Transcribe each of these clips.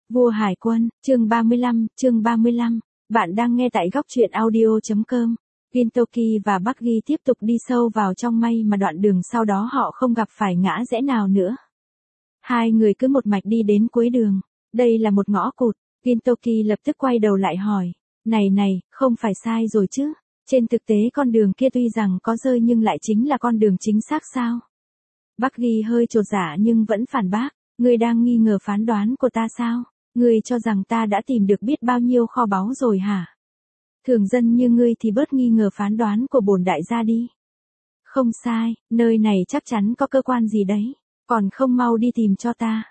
Vua Hải Quân, chương 35. Bạn đang nghe tại góc truyện audio.com. Gintoki và Bucky tiếp tục đi sâu vào trong may mà đoạn đường sau đó họ không gặp phải ngã rẽ nào nữa. Hai người cứ một mạch đi đến cuối đường. Đây là một ngõ cụt. Gintoki lập tức quay đầu lại hỏi. Này, không phải sai rồi chứ? Trên thực tế con đường kia tuy rằng có rơi nhưng lại chính là con đường chính xác sao? Bucky hơi chột dạ nhưng vẫn phản bác. Ngươi đang nghi ngờ phán đoán của ta sao? Ngươi cho rằng ta đã tìm được biết bao nhiêu kho báu rồi hả? Thường dân như ngươi thì bớt nghi ngờ phán đoán của bổn đại gia đi. Không sai, nơi này chắc chắn có cơ quan gì đấy. Còn không mau đi tìm cho ta.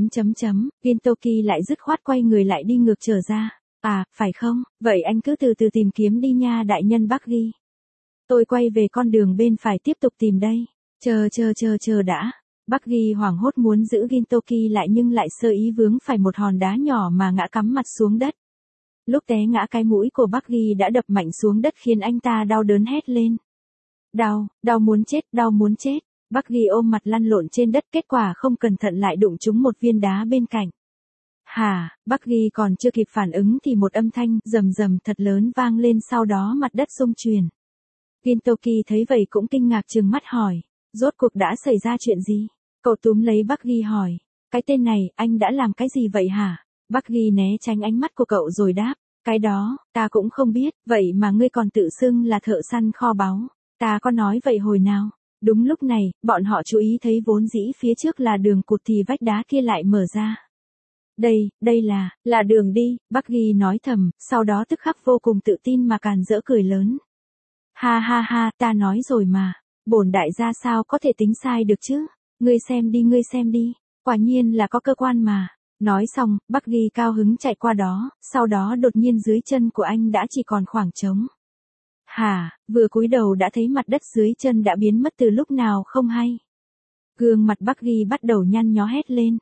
Gintoki lại dứt khoát quay người lại đi ngược trở ra. À, phải không? Vậy anh cứ từ từ tìm kiếm đi nha đại nhân Bucky. Tôi quay về con đường bên phải tiếp tục tìm đây. Chờ đã. Bucky hoảng hốt muốn giữ Gintoki lại nhưng lại sơ ý vướng phải một hòn đá nhỏ mà ngã cắm mặt xuống đất. Lúc té ngã cái mũi của Bucky đã đập mạnh xuống đất khiến anh ta đau đớn hét lên. Đau muốn chết. Bucky ôm mặt lăn lộn trên đất kết quả không cẩn thận lại đụng trúng một viên đá bên cạnh. Hả, Bucky còn chưa kịp phản ứng thì một âm thanh rầm thật lớn vang lên sau đó mặt đất rung chuyển. Gintoki thấy vậy cũng kinh ngạc trừng mắt hỏi. Rốt cuộc đã xảy ra chuyện gì? Cậu túm lấy Bucky hỏi. Cái tên này, anh đã làm cái gì vậy hả? Bucky né tránh ánh mắt của cậu rồi đáp. Cái đó, ta cũng không biết, vậy mà ngươi còn tự xưng là thợ săn kho báu. Ta có nói vậy hồi nào? Đúng lúc này, bọn họ chú ý thấy vốn dĩ phía trước là đường cụt thì vách đá kia lại mở ra. Đây là đường đi, Bucky nói thầm, sau đó tức khắc vô cùng tự tin mà càn rỡ cười lớn. Ha, ta nói rồi mà, bổn đại gia sao có thể tính sai được chứ? Ngươi xem đi, quả nhiên là có cơ quan mà. Nói xong, Bucky cao hứng chạy qua đó, sau đó đột nhiên dưới chân của anh đã chỉ còn khoảng trống. Hả, vừa cúi đầu đã thấy mặt đất dưới chân đã biến mất từ lúc nào không hay. Gương mặt Bucky bắt đầu nhăn nhó hét lên.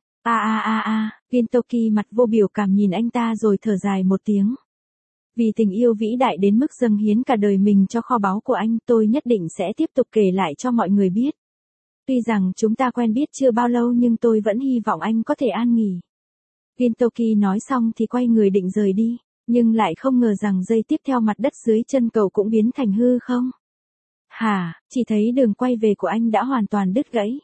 Gintoki mặt vô biểu cảm nhìn anh ta rồi thở dài một tiếng. Vì tình yêu vĩ đại đến mức dâng hiến cả đời mình cho kho báu của anh, tôi nhất định sẽ tiếp tục kể lại cho mọi người biết. Tuy rằng chúng ta quen biết chưa bao lâu nhưng tôi vẫn hy vọng anh có thể an nghỉ. Gintoki nói xong thì quay người định rời đi, nhưng lại không ngờ rằng giây tiếp theo mặt đất dưới chân cậu cũng biến thành hư không. Hả, chỉ thấy đường quay về của anh đã hoàn toàn đứt gãy.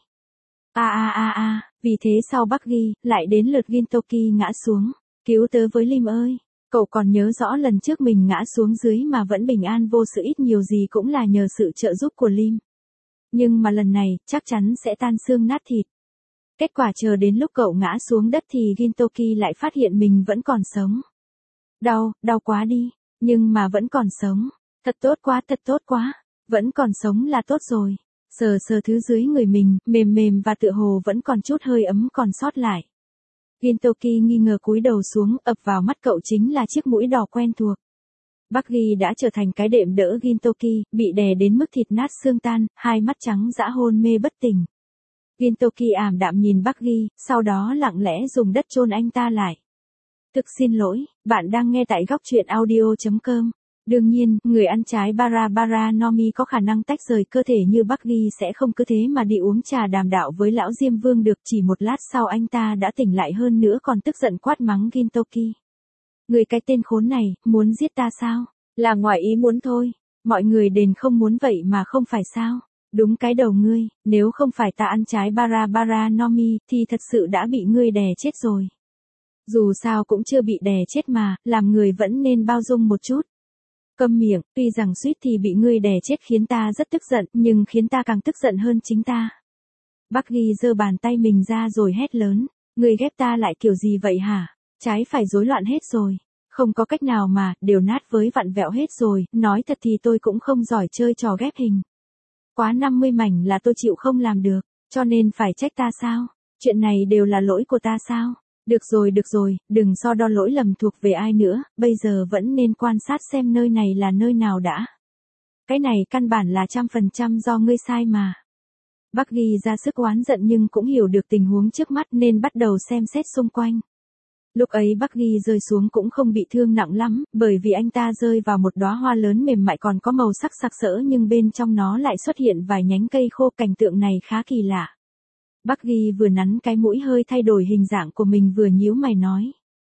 Vì thế sau Bucky, lại đến lượt Gintoki ngã xuống. Cứu tớ với Lim ơi. Cậu còn nhớ rõ lần trước mình ngã xuống dưới mà vẫn bình an vô sự ít nhiều gì cũng là nhờ sự trợ giúp của Lim. Nhưng mà lần này, chắc chắn sẽ tan xương nát thịt. Kết quả chờ đến lúc cậu ngã xuống đất thì Gintoki lại phát hiện mình vẫn còn sống. Đau quá đi, nhưng mà vẫn còn sống. Thật tốt quá. Vẫn còn sống là tốt rồi. Sờ thứ dưới người mình, mềm và tựa hồ vẫn còn chút hơi ấm còn sót lại. Gintoki nghi ngờ cúi đầu xuống, ập vào mắt cậu chính là chiếc mũi đỏ quen thuộc. Bucky đã trở thành cái đệm đỡ Gintoki, bị đè đến mức thịt nát xương tan, hai mắt trắng dã hôn mê bất tỉnh. Gintoki ảm đạm nhìn Bucky, sau đó lặng lẽ dùng đất chôn anh ta lại. Thực xin lỗi, bạn đang nghe tại góc truyện audio.com. Đương nhiên, người ăn trái Bara Nomi có khả năng tách rời cơ thể như Bucky sẽ không cứ thế mà đi uống trà đàm đạo với lão Diêm Vương được. Chỉ một lát sau anh ta đã tỉnh lại hơn nữa còn tức giận quát mắng Gintoki. Người cái tên khốn này, muốn giết ta sao? Là ngoài ý muốn thôi. Mọi người đền không muốn vậy mà không phải sao? Đúng cái đầu ngươi, nếu không phải ta ăn trái Bara Nomi thì thật sự đã bị ngươi đè chết rồi. Dù sao cũng chưa bị đè chết mà, làm người vẫn nên bao dung một chút. Câm miệng, tuy rằng suýt thì bị ngươi đè chết khiến ta rất tức giận, nhưng khiến ta càng tức giận hơn chính ta. Bucky giơ bàn tay mình ra rồi hét lớn, ngươi ghép ta lại kiểu gì vậy hả? Trái phải rối loạn hết rồi. Không có cách nào mà, đều nát với vặn vẹo hết rồi, nói thật thì tôi cũng không giỏi chơi trò ghép hình. Quá 50 mảnh là tôi chịu không làm được, cho nên phải trách ta sao? Chuyện này đều là lỗi của ta sao? Được rồi, đừng so đo lỗi lầm thuộc về ai nữa, bây giờ vẫn nên quan sát xem nơi này là nơi nào đã. Cái này căn bản là 100% do ngươi sai mà. Bucky ra sức oán giận nhưng cũng hiểu được tình huống trước mắt nên bắt đầu xem xét xung quanh. Lúc ấy Bucky rơi xuống cũng không bị thương nặng lắm, bởi vì anh ta rơi vào một đóa hoa lớn mềm mại còn có màu sắc sặc sỡ nhưng bên trong nó lại xuất hiện vài nhánh cây khô, cảnh tượng này khá kỳ lạ. Bucky vừa nắn cái mũi hơi thay đổi hình dạng của mình vừa nhíu mày nói.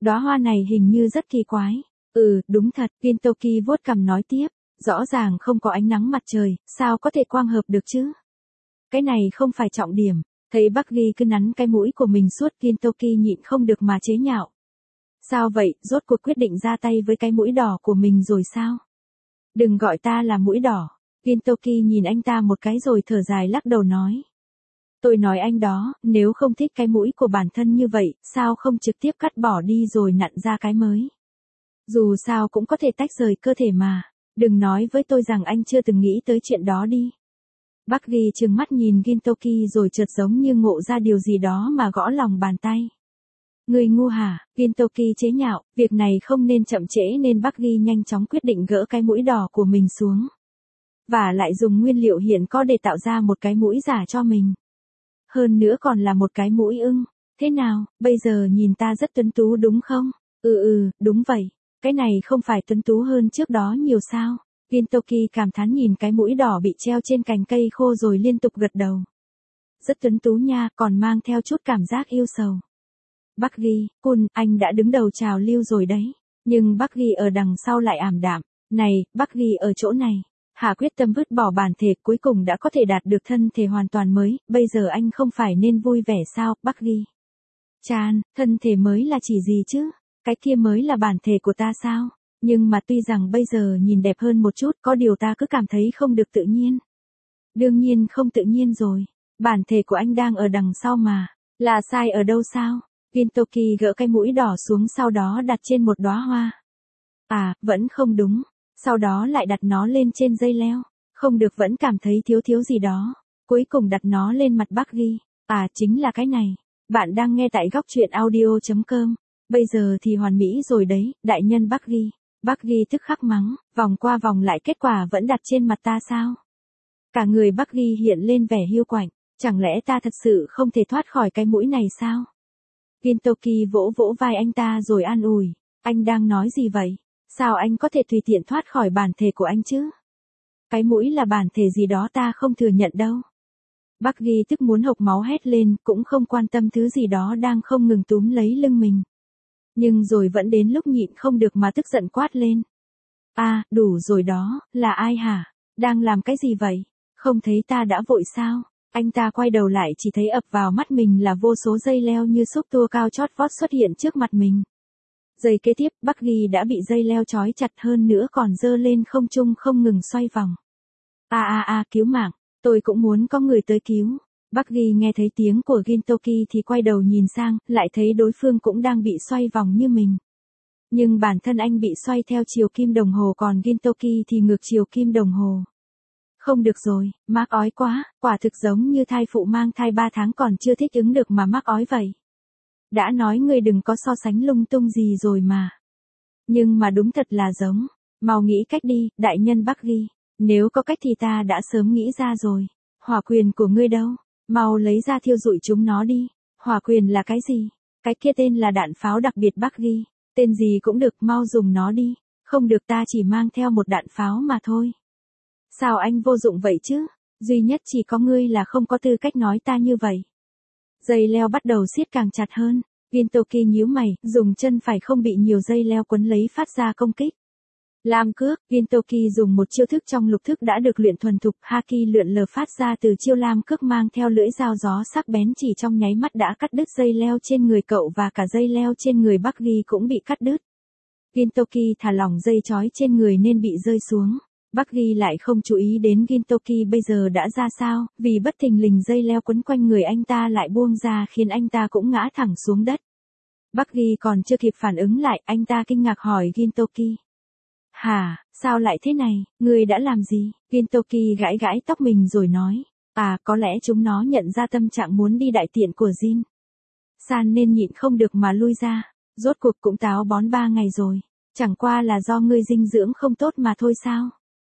Đóa hoa này hình như rất kỳ quái. Đúng thật, Gintoki vuốt cằm nói tiếp. Rõ ràng không có ánh nắng mặt trời, sao có thể quang hợp được chứ? Cái này không phải trọng điểm. Thấy Bucky cứ nắn cái mũi của mình suốt, Gintoki nhịn không được mà chế nhạo. Sao vậy, rốt cuộc quyết định ra tay với cái mũi đỏ của mình rồi sao? Đừng gọi ta là mũi đỏ. Gintoki nhìn anh ta một cái rồi thở dài lắc đầu nói. Tôi nói anh đó, nếu không thích cái mũi của bản thân như vậy, sao không trực tiếp cắt bỏ đi rồi nặn ra cái mới? Dù sao cũng có thể tách rời cơ thể mà. Đừng nói với tôi rằng anh chưa từng nghĩ tới chuyện đó đi. Bucky trừng mắt nhìn Gintoki rồi chợt giống như ngộ ra điều gì đó mà gõ lòng bàn tay. Người ngu hả? Gintoki chế nhạo, việc này không nên chậm trễ nên Bucky nhanh chóng quyết định gỡ cái mũi đỏ của mình xuống. Và lại dùng nguyên liệu hiện có để tạo ra một cái mũi giả cho mình. Hơn nữa còn là một cái mũi ưng. Thế nào, bây giờ nhìn ta rất tuấn tú đúng không? Đúng vậy. Cái này không phải tuấn tú hơn trước đó nhiều sao? Gintoki cảm thán nhìn cái mũi đỏ bị treo trên cành cây khô rồi liên tục gật đầu. Rất tuấn tú nha, còn mang theo chút cảm giác yêu sầu. Bucky, Kun, anh đã đứng đầu trào lưu rồi đấy. Nhưng Bucky ở đằng sau lại ảm đạm. Này, Bucky ở chỗ này. Hạ quyết tâm vứt bỏ bản thể, cuối cùng đã có thể đạt được thân thể hoàn toàn mới, bây giờ anh không phải nên vui vẻ sao, Bucky? Chan, thân thể mới là chỉ gì chứ? Cái kia mới là bản thể của ta sao? Nhưng mà tuy rằng bây giờ nhìn đẹp hơn một chút, có điều ta cứ cảm thấy không được tự nhiên. Đương nhiên không tự nhiên rồi. Bản thể của anh đang ở đằng sau mà. Là sai ở đâu sao? Gintoki gỡ cái mũi đỏ xuống sau đó đặt trên một đóa hoa. Vẫn không đúng. Sau đó lại đặt nó lên trên dây leo. Không được, vẫn cảm thấy thiếu gì đó. Cuối cùng đặt nó lên mặt Bucky. Chính là cái này. Bạn đang nghe tại góc truyện audio.com. Bây giờ thì hoàn mỹ rồi đấy, đại nhân Bucky. Bucky tức khắc mắng, vòng qua vòng lại kết quả vẫn đặt trên mặt ta sao? Cả người Bucky hiện lên vẻ hiu quạnh, chẳng lẽ ta thật sự không thể thoát khỏi cái mũi này sao? Gintoki vỗ vỗ vai anh ta rồi an ủi, anh đang nói gì vậy? Sao anh có thể tùy tiện thoát khỏi bản thể của anh chứ? Cái mũi là bản thể gì đó ta không thừa nhận đâu. Bucky tức muốn hộc máu hét lên, cũng không quan tâm thứ gì đó đang không ngừng túm lấy lưng mình. Nhưng rồi vẫn đến lúc nhịn không được mà tức giận quát lên. Đủ rồi đó, là ai hả? Đang làm cái gì vậy? Không thấy ta đã vội sao? Anh ta quay đầu lại chỉ thấy ập vào mắt mình là vô số dây leo như xúc tua cao chót vót xuất hiện trước mặt mình. Giây kế tiếp, Bucky đã bị dây leo trói chặt, hơn nữa còn giơ lên không trung không ngừng xoay vòng. Cứu mạng, tôi cũng muốn có người tới cứu. Bucky nghe thấy tiếng của Gintoki thì quay đầu nhìn sang, lại thấy đối phương cũng đang bị xoay vòng như mình. Nhưng bản thân anh bị xoay theo chiều kim đồng hồ, còn Gintoki thì ngược chiều kim đồng hồ. Không được rồi, mắc ói quá, quả thực giống như thai phụ mang thai 3 tháng còn chưa thích ứng được mà mắc ói vậy. Đã nói ngươi đừng có so sánh lung tung gì rồi mà. Nhưng mà đúng thật là giống. Mau nghĩ cách đi, đại nhân Bucky. Nếu có cách thì ta đã sớm nghĩ ra rồi. Hỏa quyền của ngươi đâu? Mau lấy ra thiêu rụi chúng nó đi. Hỏa quyền là cái gì? Cái kia tên là đạn pháo đặc biệt Bucky. Tên gì cũng được, mau dùng nó đi. Không được, ta chỉ mang theo một đạn pháo mà thôi. Sao anh vô dụng vậy chứ? Duy nhất chỉ có ngươi là không có tư cách nói ta như vậy. Dây leo bắt đầu siết càng chặt hơn. Gintoki nhíu mày, dùng chân phải không bị nhiều dây leo quấn lấy phát ra công kích. Lam cước, Gintoki dùng một chiêu thức trong lục thức đã được luyện thuần thục, haki lượn lờ phát ra từ chiêu lam cước mang theo lưỡi dao gió sắc bén chỉ trong nháy mắt đã cắt đứt dây leo trên người cậu và cả dây leo trên người Bucky cũng bị cắt đứt. Gintoki thả lỏng dây trói trên người nên bị rơi xuống. Bucky lại không chú ý đến Gintoki bây giờ đã ra sao, vì bất thình lình dây leo quấn quanh người anh ta lại buông ra khiến anh ta cũng ngã thẳng xuống đất. Bucky còn chưa kịp phản ứng lại, anh ta kinh ngạc hỏi Gintoki. Hả, sao lại thế này, ngươi đã làm gì? Gintoki gãi gãi tóc mình rồi nói. Có lẽ chúng nó nhận ra tâm trạng muốn đi đại tiện của Jin San nên nhịn không được mà lui ra. Rốt cuộc cũng táo bón 3 ngày rồi. Chẳng qua là do ngươi dinh dưỡng không tốt mà thôi sao?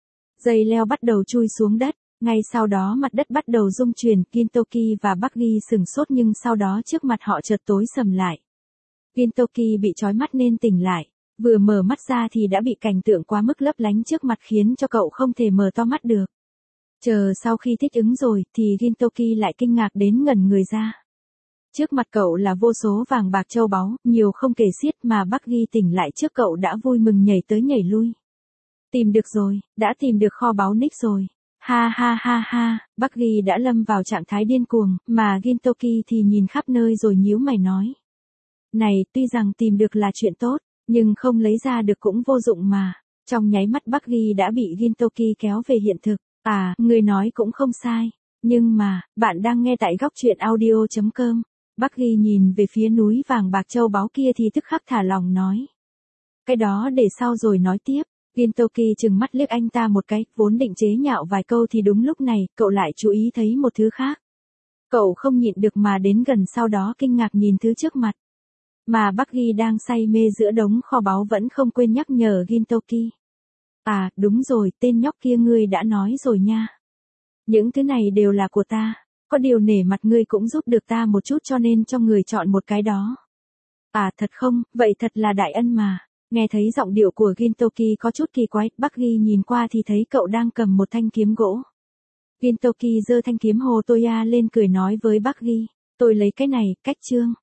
Dây leo bắt đầu chui xuống đất. Ngay sau đó mặt đất bắt đầu rung chuyển. Gintoki và Bucky sửng sốt nhưng sau đó trước mặt họ chợt tối sầm lại. Gintoki bị trói mắt nên tỉnh lại. Vừa mở mắt ra thì đã bị cảnh tượng quá mức lấp lánh trước mặt khiến cho cậu không thể mở to mắt được. Chờ sau khi thích ứng rồi thì Gintoki lại kinh ngạc đến ngẩn người ra. Trước mặt cậu là vô số vàng bạc châu báu, nhiều không kể xiết mà Bucky tỉnh lại trước cậu đã vui mừng nhảy tới nhảy lui. Tìm được rồi, đã tìm được kho báu Nick rồi. Ha ha ha ha, Bucky đã lâm vào trạng thái điên cuồng, mà Gintoki thì nhìn khắp nơi rồi nhíu mày nói. Này, tuy rằng tìm được là chuyện tốt, nhưng không lấy ra được cũng vô dụng mà. Trong nháy mắt Bucky đã bị Gintoki kéo về hiện thực. À, người nói cũng không sai. Nhưng mà, bạn đang nghe tại góc truyện audio.com. Bucky nhìn về phía núi vàng bạc châu báu kia thì tức khắc thả lòng nói. Cái đó để sau rồi nói tiếp. Gintoki trừng mắt liếc anh ta một cái, vốn định chế nhạo vài câu thì đúng lúc này, cậu lại chú ý thấy một thứ khác. Cậu không nhịn được mà đến gần sau đó kinh ngạc nhìn thứ trước mặt. Mà Bucky đang say mê giữa đống kho báu vẫn không quên nhắc nhở Gintoki. À, đúng rồi, tên nhóc kia ngươi đã nói rồi nha. Những thứ này đều là của ta, có điều nể mặt ngươi cũng giúp được ta một chút cho nên cho người chọn một cái đó. À thật không, vậy thật là đại ân mà. Nghe thấy giọng điệu của Gintoki có chút kỳ quái, Bucky nhìn qua thì thấy cậu đang cầm một thanh kiếm gỗ. Gintoki giơ thanh kiếm Hotoya lên cười nói với Bucky, tôi lấy cái này, cách chương.